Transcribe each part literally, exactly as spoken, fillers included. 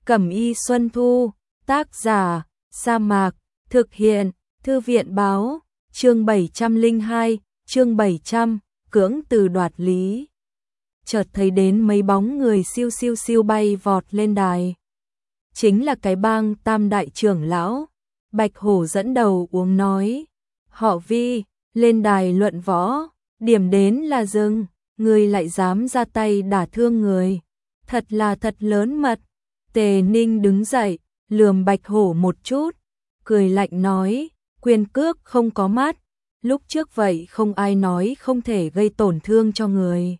Cẩm y Xuân Thu, tác giả, Sa Mạc, thực hiện, Thư viện báo, chương bảy trăm lẻ hai, chương bảy trăm, cưỡng từ đoạt lý. Chợt thấy đến mấy bóng người siêu siêu siêu bay vọt lên đài. Chính là cái bang Tam đại trưởng lão. Bạch Hổ dẫn đầu uống nói, họ Vi, lên đài luận võ, điểm đến là dừng, người lại dám ra tay đả thương người. Thật là thật lớn mật. Tề Ninh đứng dậy, lườm Bạch Hổ một chút, cười lạnh nói, quyền cước không có mắt, lúc trước vậy không ai nói không thể gây tổn thương cho người.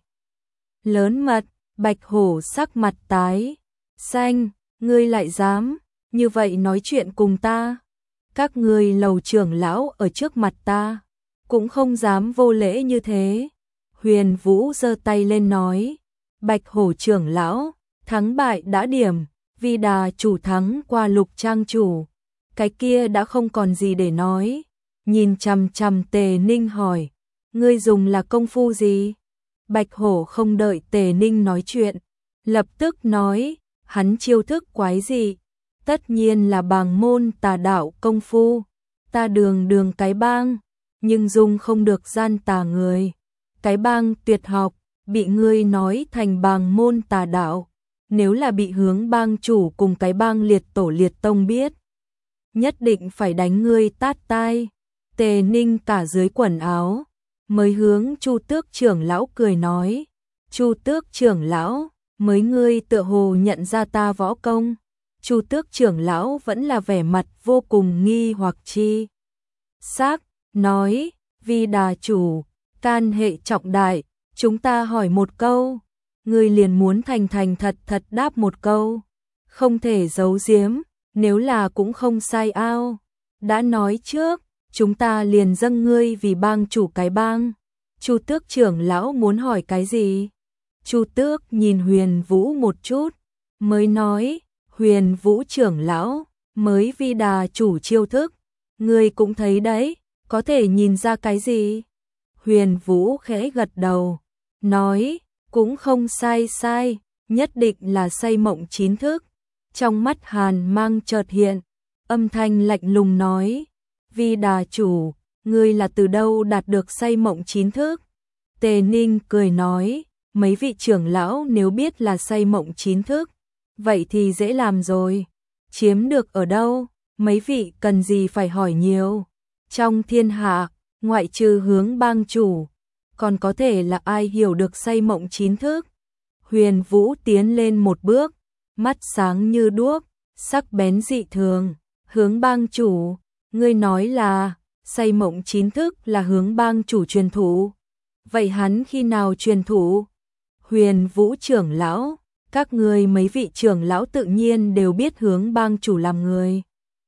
Lớn mật. Bạch Hổ sắc mặt tái xanh, ngươi lại dám như vậy nói chuyện cùng ta? Các ngươi lầu trưởng lão ở trước mặt ta cũng không dám vô lễ như thế. Huyền Vũ giơ tay lên nói, Bạch Hổ trưởng lão, thắng bại đã điểm, Vi Đà chủ thắng qua Lục trang chủ, cái kia đã không còn gì để nói. Nhìn chằm chằm Tề Ninh hỏi, ngươi dùng là công phu gì? Bạch Hổ không đợi Tề Ninh nói chuyện, lập tức nói, hắn chiêu thức quái dị, tất nhiên là bàng môn tà đạo công phu. Ta đường đường cái bang, nhưng dung không được gian tà người. Cái bang tuyệt học, bị ngươi nói thành bàng môn tà đạo. Nếu là bị hướng bang chủ cùng cái bang liệt tổ liệt tông biết, nhất định phải đánh ngươi tát tai. Tề Ninh cả dưới quần áo, mới hướng Chu Tước trưởng lão cười nói, Chu Tước trưởng lão, mới ngươi tựa hồ nhận ra ta võ công. Chu Tước trưởng lão vẫn là vẻ mặt vô cùng nghi hoặc chi xác, nói, Vi Đà chủ, can hệ trọng đại, chúng ta hỏi một câu, ngươi liền muốn thành thành thật thật đáp một câu, không thể giấu giếm, nếu là cũng không sai ao. Đã nói trước, chúng ta liền dâng ngươi vì bang chủ cái bang. Chu Tước trưởng lão muốn hỏi cái gì? Chu Tước nhìn Huyền Vũ một chút, mới nói, Huyền Vũ trưởng lão, mới Vi Đà chủ chiêu thức, ngươi cũng thấy đấy, có thể nhìn ra cái gì? Huyền Vũ khẽ gật đầu, nói, cũng không sai sai, nhất định là say mộng chín thức. Trong mắt Hàn mang chợt hiện, âm thanh lạnh lùng nói, Vi Đà chủ, ngươi là từ đâu đạt được say mộng chín thức? Tề Ninh cười nói, mấy vị trưởng lão nếu biết là say mộng chín thức, vậy thì dễ làm rồi. Chiếm được ở đâu, mấy vị cần gì phải hỏi nhiều. Trong thiên hạ, ngoại trừ hướng bang chủ, còn có thể là ai hiểu được say mộng chín thức? Huyền Vũ tiến lên một bước, mắt sáng như đuốc, sắc bén dị thường. Hướng bang chủ, ngươi nói là say mộng chín thức là hướng bang chủ truyền thụ. Vậy hắn khi nào truyền thụ? Huyền Vũ trưởng lão, các ngươi mấy vị trưởng lão tự nhiên đều biết hướng bang chủ làm người.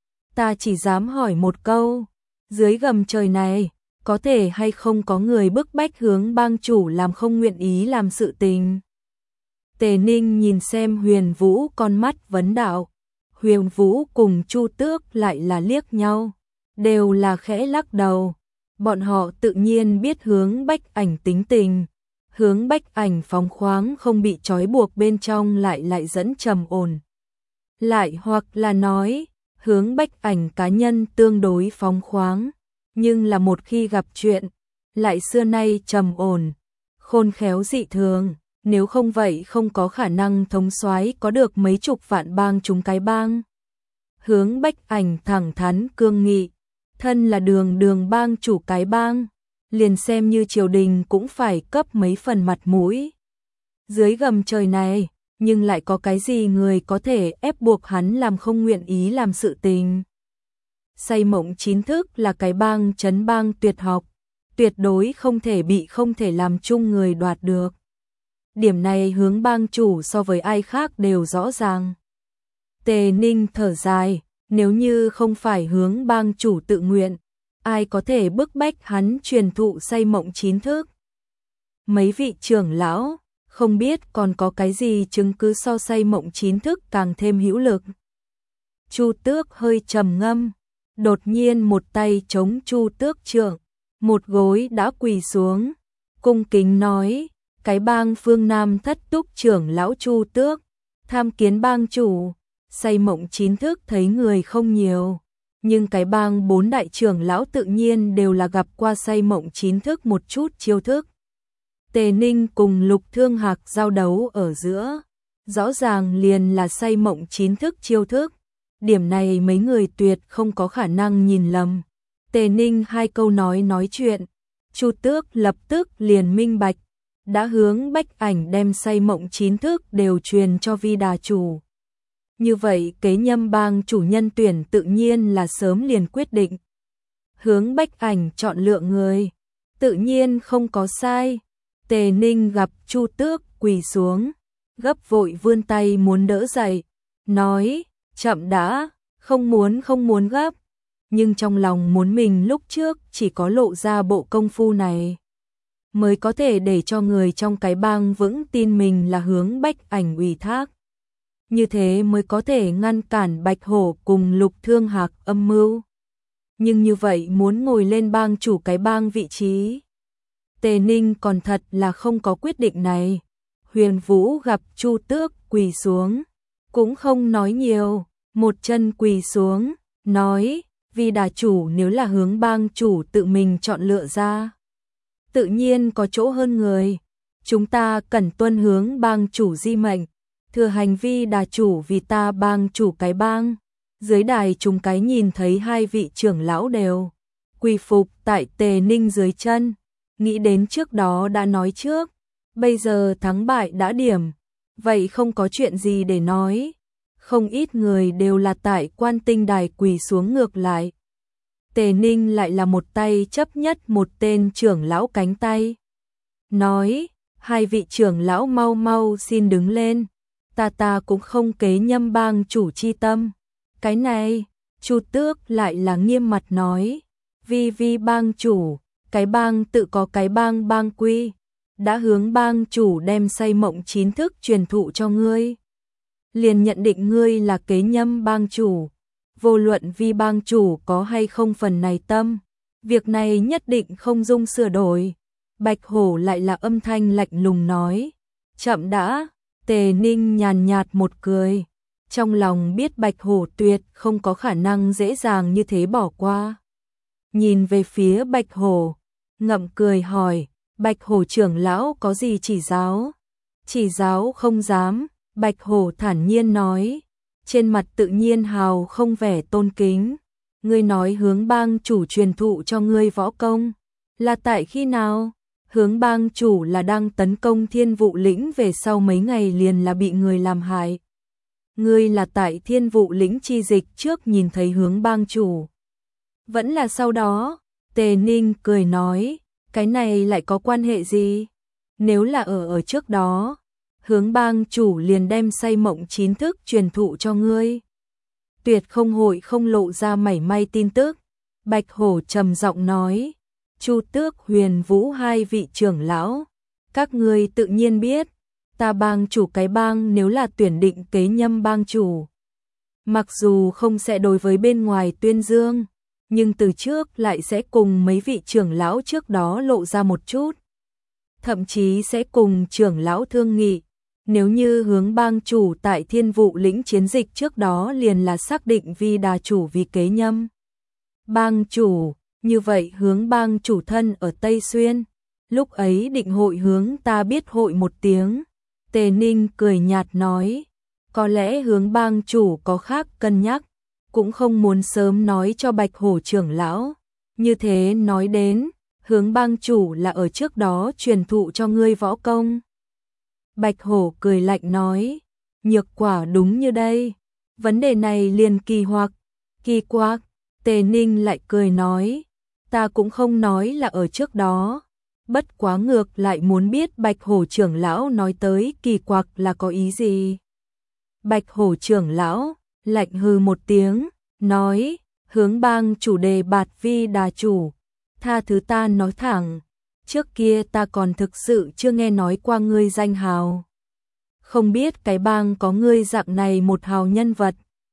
Ta chỉ dám hỏi một câu, dưới gầm trời này, có thể hay không có người bức bách hướng bang chủ làm không nguyện ý làm sự tình? Tề Ninh nhìn xem Huyền Vũ con mắt vấn đạo. Huyền Vũ cùng Chu Tước lại là liếc nhau, đều là khẽ lắc đầu. Bọn họ tự nhiên biết hướng Bách Ảnh tính tình. Hướng Bách Ảnh phóng khoáng không bị trói buộc bên trong lại lại dẫn trầm ổn. Lại hoặc là nói, hướng Bách Ảnh cá nhân tương đối phóng khoáng, nhưng là một khi gặp chuyện, lại xưa nay trầm ổn, khôn khéo dị thường. Nếu không vậy không có khả năng thống soái có được mấy chục vạn bang chúng cái bang. Hướng Bách Ảnh thẳng thắn cương nghị, thân là đường đường bang chủ cái bang, liền xem như triều đình cũng phải cấp mấy phần mặt mũi. Dưới gầm trời này, nhưng lại có cái gì người có thể ép buộc hắn làm không nguyện ý làm sự tình. Say mộng chín thức là cái bang trấn bang tuyệt học, tuyệt đối không thể bị không thể làm chung người đoạt được. Điểm này hướng bang chủ so với ai khác đều rõ ràng. Tề Ninh thở dài, nếu như không phải hướng bang chủ tự nguyện, ai có thể bức bách hắn truyền thụ say mộng chín thức? Mấy vị trưởng lão, không biết còn có cái gì chứng cứ so say mộng chín thức càng thêm hữu lực. Chu Tước hơi trầm ngâm, đột nhiên một tay chống Chu Tước trượng, một gối đã quỳ xuống, cung kính nói, cái bang phương Nam thất túc trưởng lão Chu Tước, tham kiến bang chủ. Say Mộng Chín Thức thấy người không nhiều, nhưng cái bang bốn đại trưởng lão tự nhiên đều là gặp qua Say Mộng Chín Thức một chút chiêu thức. Tề Ninh cùng Lục Thương Hạc giao đấu ở giữa, rõ ràng liền là Say Mộng Chín Thức chiêu thức. Điểm này mấy người tuyệt không có khả năng nhìn lầm. Tề Ninh hai câu nói nói chuyện, Chu Tước lập tức liền minh bạch, đã hướng Bách Ảnh đem Say Mộng Chín Thức đều truyền cho Vi Đà chủ. Như vậy kế Nhâm bang chủ nhân tuyển tự nhiên là sớm liền quyết định. Hướng Bách Ảnh chọn lựa người, tự nhiên không có sai. Tề Ninh gặp Chu Tước quỳ xuống, gấp vội vươn tay muốn đỡ dậy, nói, chậm đã, không muốn không muốn gấp, nhưng trong lòng muốn mình lúc trước chỉ có lộ ra bộ công phu này, mới có thể để cho người trong cái bang vững tin mình là hướng Bách Ảnh ủy thác. Như thế mới có thể ngăn cản Bạch Hổ cùng Lục Thương Hạc âm mưu. Nhưng như vậy muốn ngồi lên bang chủ cái bang vị trí, Tề Ninh còn thật là không có quyết định này. Huyền Vũ gặp Chu Tước quỳ xuống, cũng không nói nhiều, một chân quỳ xuống, nói, Vi Đà chủ nếu là hướng bang chủ tự mình chọn lựa ra, tự nhiên có chỗ hơn người, chúng ta cần tuân hướng bang chủ di mệnh, thừa hành Vi Đà chủ vì ta bang chủ cái bang. Dưới đài chúng cái nhìn thấy hai vị trưởng lão đều quỳ phục tại Tề Ninh dưới chân, nghĩ đến trước đó đã nói trước, bây giờ thắng bại đã điểm, vậy không có chuyện gì để nói. Không ít người đều là tại Quan Tinh đài quỳ xuống ngược lại. Tề Ninh lại là một tay chấp nhất một tên trưởng lão cánh tay, nói, hai vị trưởng lão mau mau xin đứng lên, ta ta cũng không kế Nhâm bang chủ chi tâm. Cái này, Chu Tước lại là nghiêm mặt nói, Vi Vi bang chủ, cái bang tự có cái bang bang quy, đã hướng bang chủ đem Say Mộng Chín Thức truyền thụ cho ngươi, liền nhận định ngươi là kế Nhâm bang chủ, vô luận Vi bang chủ có hay không phần này tâm, việc này nhất định không dung sửa đổi. Bạch Hổ lại là âm thanh lạnh lùng nói, chậm đã. Tề Ninh nhàn nhạt một cười, trong lòng biết Bạch Hổ tuyệt không có khả năng dễ dàng như thế bỏ qua. Nhìn về phía Bạch Hổ, ngậm cười hỏi, Bạch Hổ trưởng lão có gì chỉ giáo? Chỉ giáo không dám, Bạch Hổ thản nhiên nói, trên mặt tự nhiên hào không vẻ tôn kính. Ngươi nói hướng bang chủ truyền thụ cho ngươi võ công, là tại khi nào? Hướng bang chủ là đang tấn công Thiên Vụ lĩnh về sau mấy ngày liền là bị người làm hại. Ngươi là tại Thiên Vụ lĩnh chi dịch trước nhìn thấy hướng bang chủ, vẫn là sau đó? Tề Ninh cười nói, cái này lại có quan hệ gì? Nếu là ở ở trước đó, hướng bang chủ liền đem Say Mộng Chín Thức truyền thụ cho ngươi, tuyệt không hội không lộ ra mảy may tin tức. Bạch Hổ trầm giọng nói, Chu Tước, Huyền Vũ hai vị trưởng lão, các ngươi tự nhiên biết, ta bang chủ cái bang nếu là tuyển định kế Nhâm bang chủ, mặc dù không sẽ đối với bên ngoài tuyên dương, nhưng từ trước lại sẽ cùng mấy vị trưởng lão trước đó lộ ra một chút, thậm chí sẽ cùng trưởng lão thương nghị. Nếu như hướng bang chủ tại Thiên Vụ lĩnh chiến dịch trước đó liền là xác định Vi Đà chủ vì kế Nhâm bang chủ, như vậy hướng bang chủ thân ở Tây Xuyên, lúc ấy định hội hướng ta biết hội một tiếng. Tề Ninh cười nhạt nói, có lẽ hướng bang chủ có khác cân nhắc, cũng không muốn sớm nói cho Bạch Hổ trưởng lão. Như thế nói đến, hướng bang chủ là ở trước đó truyền thụ cho ngươi võ công. Bạch Hổ cười lạnh nói, nhược quả đúng như đây. Vấn đề này liền kỳ hoặc, kỳ quặc. Tề Ninh lại cười nói, ta cũng không nói là ở trước đó, bất quá ngược lại muốn biết Bạch Hổ trưởng lão nói tới kỳ quặc là có ý gì. Bạch Hổ trưởng lão lạnh hừ một tiếng, nói, hướng bang chủ đề bạt Vi Đà chủ, tha thứ ta nói thẳng, trước kia ta còn thực sự chưa nghe nói qua ngươi danh hào, không biết cái bang có ngươi dạng này một hào nhân vật.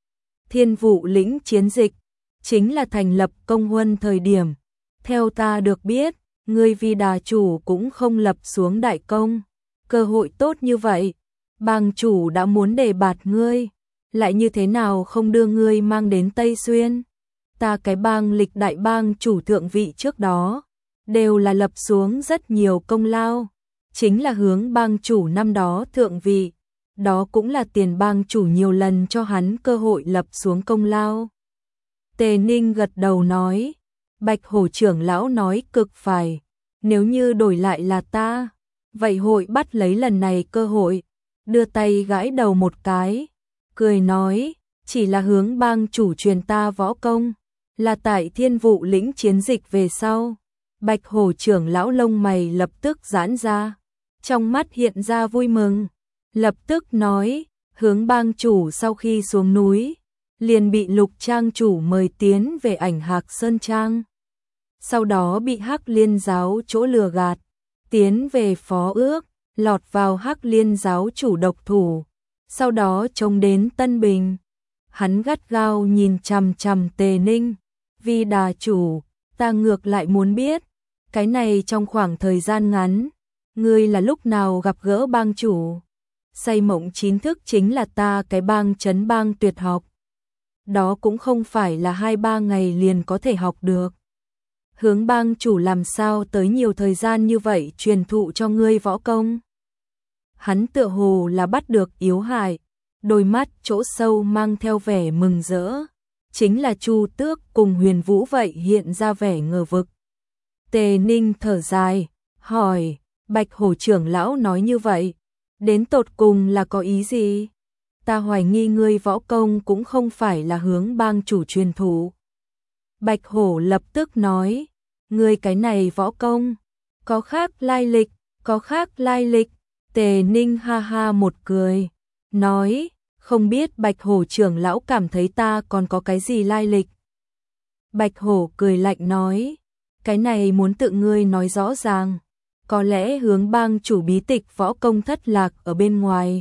Thiên Vụ lĩnh chiến dịch chính là thành lập công huân thời điểm, theo ta được biết, ngươi Vi Đà chủ cũng không lập xuống đại công, cơ hội tốt như vậy, bang chủ đã muốn đề bạt ngươi, lại như thế nào không đưa ngươi mang đến Tây Xuyên? Ta cái bang lịch đại bang chủ thượng vị trước đó, đều là lập xuống rất nhiều công lao, chính là hướng bang chủ năm đó thượng vị, đó cũng là tiền bang chủ nhiều lần cho hắn cơ hội lập xuống công lao. Tề Ninh gật đầu nói, Bạch Hổ trưởng lão nói cực phải, nếu như đổi lại là ta, vậy hội bắt lấy lần này cơ hội, đưa tay gãi đầu một cái, cười nói, chỉ là hướng bang chủ truyền ta võ công, là tại Thiên Vụ lĩnh chiến dịch về sau. Bạch Hổ trưởng lão lông mày lập tức giãn ra, trong mắt hiện ra vui mừng, lập tức nói, hướng bang chủ sau khi xuống núi, liền bị Lục trang chủ mời tiến về Ảnh Hạc Sơn Trang. Sau đó bị Hắc Liên giáo chỗ lừa gạt, tiến về Phó Ước, lọt vào Hắc Liên giáo chủ độc thủ, sau đó trông đến Tân Bình. Hắn gắt gao nhìn chằm chằm Tề Ninh, vì đà chủ, ta ngược lại muốn biết, cái này trong khoảng thời gian ngắn, ngươi là lúc nào gặp gỡ bang chủ? Say mộng chín thức chính là ta cái bang trấn bang tuyệt học. Đó cũng không phải là hai ba ngày liền có thể học được. Hướng bang chủ làm sao tới nhiều thời gian như vậy truyền thụ cho ngươi võ công? Hắn tựa hồ là bắt được yếu hại, đôi mắt chỗ sâu mang theo vẻ mừng rỡ, chính là Chu Tước cùng Huyền Vũ vậy hiện ra vẻ ngờ vực. Tề Ninh thở dài, hỏi, Bạch Hổ trưởng lão nói như vậy, đến tột cùng là có ý gì? Ta hoài nghi ngươi võ công cũng không phải là hướng bang chủ truyền thụ. Bạch Hổ lập tức nói, ngươi cái này võ công, có khác lai lịch, có khác lai lịch. Tề Ninh ha ha một cười, nói, không biết Bạch Hổ trưởng lão cảm thấy ta còn có cái gì lai lịch. Bạch Hổ cười lạnh nói, cái này muốn tự ngươi nói rõ ràng, có lẽ hướng bang chủ bí tịch võ công thất lạc ở bên ngoài,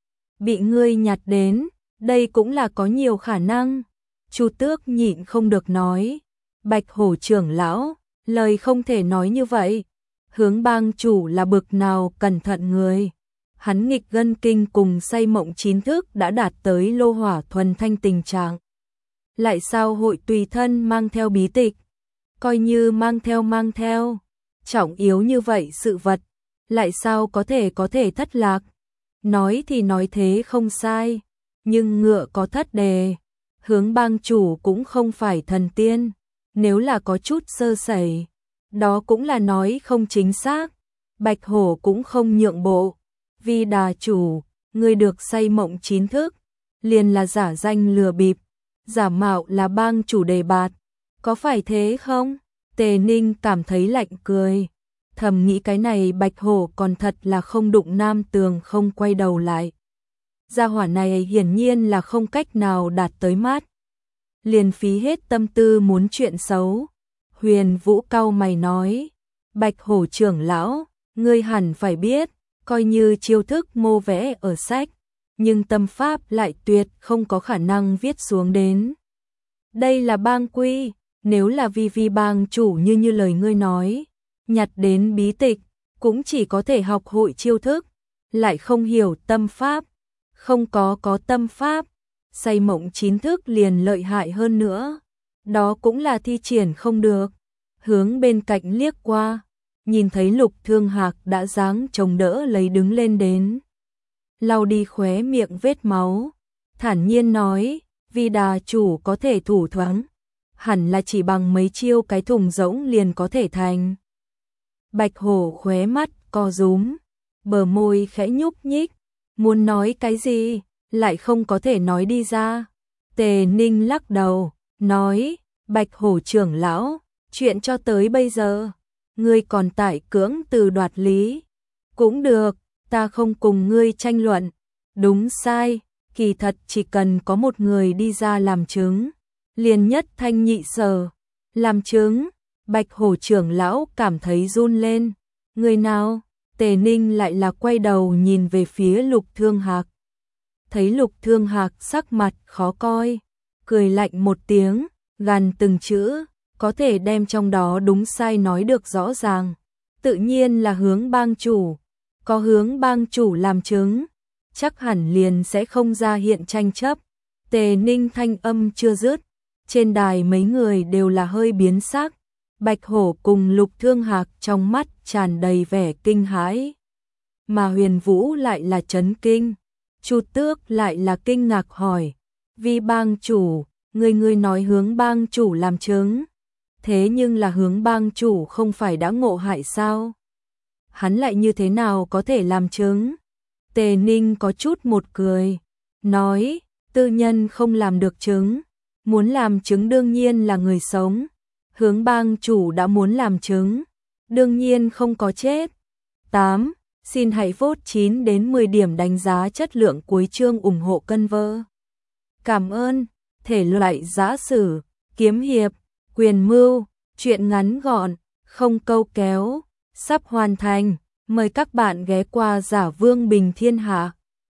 bị ngươi nhặt đến, đây cũng là có nhiều khả năng. Chu Tước nhịn không được nói, Bạch Hổ trưởng lão, lời không thể nói như vậy. Hướng bang chủ là bực nào cẩn thận người. Hắn nghịch gân kinh cùng say mộng chín thức đã đạt tới lô hỏa thuần thanh tình trạng. Lại sao hội tùy thân mang theo bí tịch? Coi như mang theo mang theo. Trọng yếu như vậy sự vật, lại sao có thể có thể thất lạc? Nói thì nói thế không sai, nhưng ngựa có thất đề. Hướng bang chủ cũng không phải thần tiên, nếu là có chút sơ sẩy, đó cũng là nói không chính xác. Bạch Hổ cũng không nhượng bộ, vì đà chủ, người được say mộng chín thức, liền là giả danh lừa bịp, giả mạo là bang chủ đề bạt, có phải thế không? Tề Ninh cảm thấy lạnh cười, thầm nghĩ cái này Bạch Hổ còn thật là không đụng nam tường không quay đầu lại. Gia hỏa này hiển nhiên là không cách nào đạt tới mát, liền phí hết tâm tư muốn chuyện xấu. Huyền Vũ cau mày nói, Bạch Hổ trưởng lão, ngươi hẳn phải biết, coi như chiêu thức mô vẽ ở sách, nhưng tâm pháp lại tuyệt không có khả năng viết xuống đến. Đây là bang quy, nếu là vi vi bang chủ như như lời ngươi nói, nhặt đến bí tịch, cũng chỉ có thể học hội chiêu thức, lại không hiểu tâm pháp, không có có tâm pháp, say mộng chín thức liền lợi hại hơn nữa. Đó cũng là thi triển không được. Hướng bên cạnh liếc qua, nhìn thấy Lục Thương Hạc đã dáng chống đỡ lấy đứng lên đến. Lau đi khóe miệng vết máu, thản nhiên nói, vì đà chủ có thể thủ thoáng, hẳn là chỉ bằng mấy chiêu cái thùng rỗng liền có thể thành. Bạch Hổ khóe mắt co rúm, bờ môi khẽ nhúc nhích, muốn nói cái gì, lại không có thể nói đi ra. Tề Ninh lắc đầu, nói, Bạch Hổ trưởng lão, chuyện cho tới bây giờ, ngươi còn tại cưỡng từ đoạt lý. Cũng được, ta không cùng ngươi tranh luận, đúng sai, kỳ thật chỉ cần có một người đi ra làm chứng, liền nhất thanh nhị sở. Làm chứng, Bạch Hổ trưởng lão cảm thấy run lên, người nào? Tề Ninh lại là quay đầu nhìn về phía Lục Thương Hạc. Thấy Lục Thương Hạc sắc mặt khó coi, cười lạnh một tiếng, gằn từng chữ, có thể đem trong đó đúng sai nói được rõ ràng. Tự nhiên là hướng bang chủ, có hướng bang chủ làm chứng, chắc hẳn liền sẽ không ra hiện tranh chấp. Tề Ninh thanh âm chưa dứt, trên đài mấy người đều là hơi biến sắc, Bạch Hổ cùng Lục Thương Hạc trong mắt tràn đầy vẻ kinh hãi, mà Huyền Vũ lại là chấn kinh. Chu Tước lại là kinh ngạc hỏi, Vi bang chủ, người người nói Hướng bang chủ làm chứng, thế nhưng là Hướng bang chủ không phải đã ngộ hại sao? Hắn lại như thế nào có thể làm chứng? Tề Ninh có chút một cười, nói, tư nhân không làm được chứng, muốn làm chứng đương nhiên là người sống. Hướng bang chủ đã muốn làm chứng, đương nhiên không có chết. tám. Xin hãy vote chín đến mười điểm đánh giá chất lượng cuối chương ủng hộ cân vơ. Cảm ơn. Thể loại giã sử, kiếm hiệp, quyền mưu, truyện ngắn gọn, không câu kéo, sắp hoàn thành. Mời các bạn ghé qua Giả Vương Bình Thiên Hạ.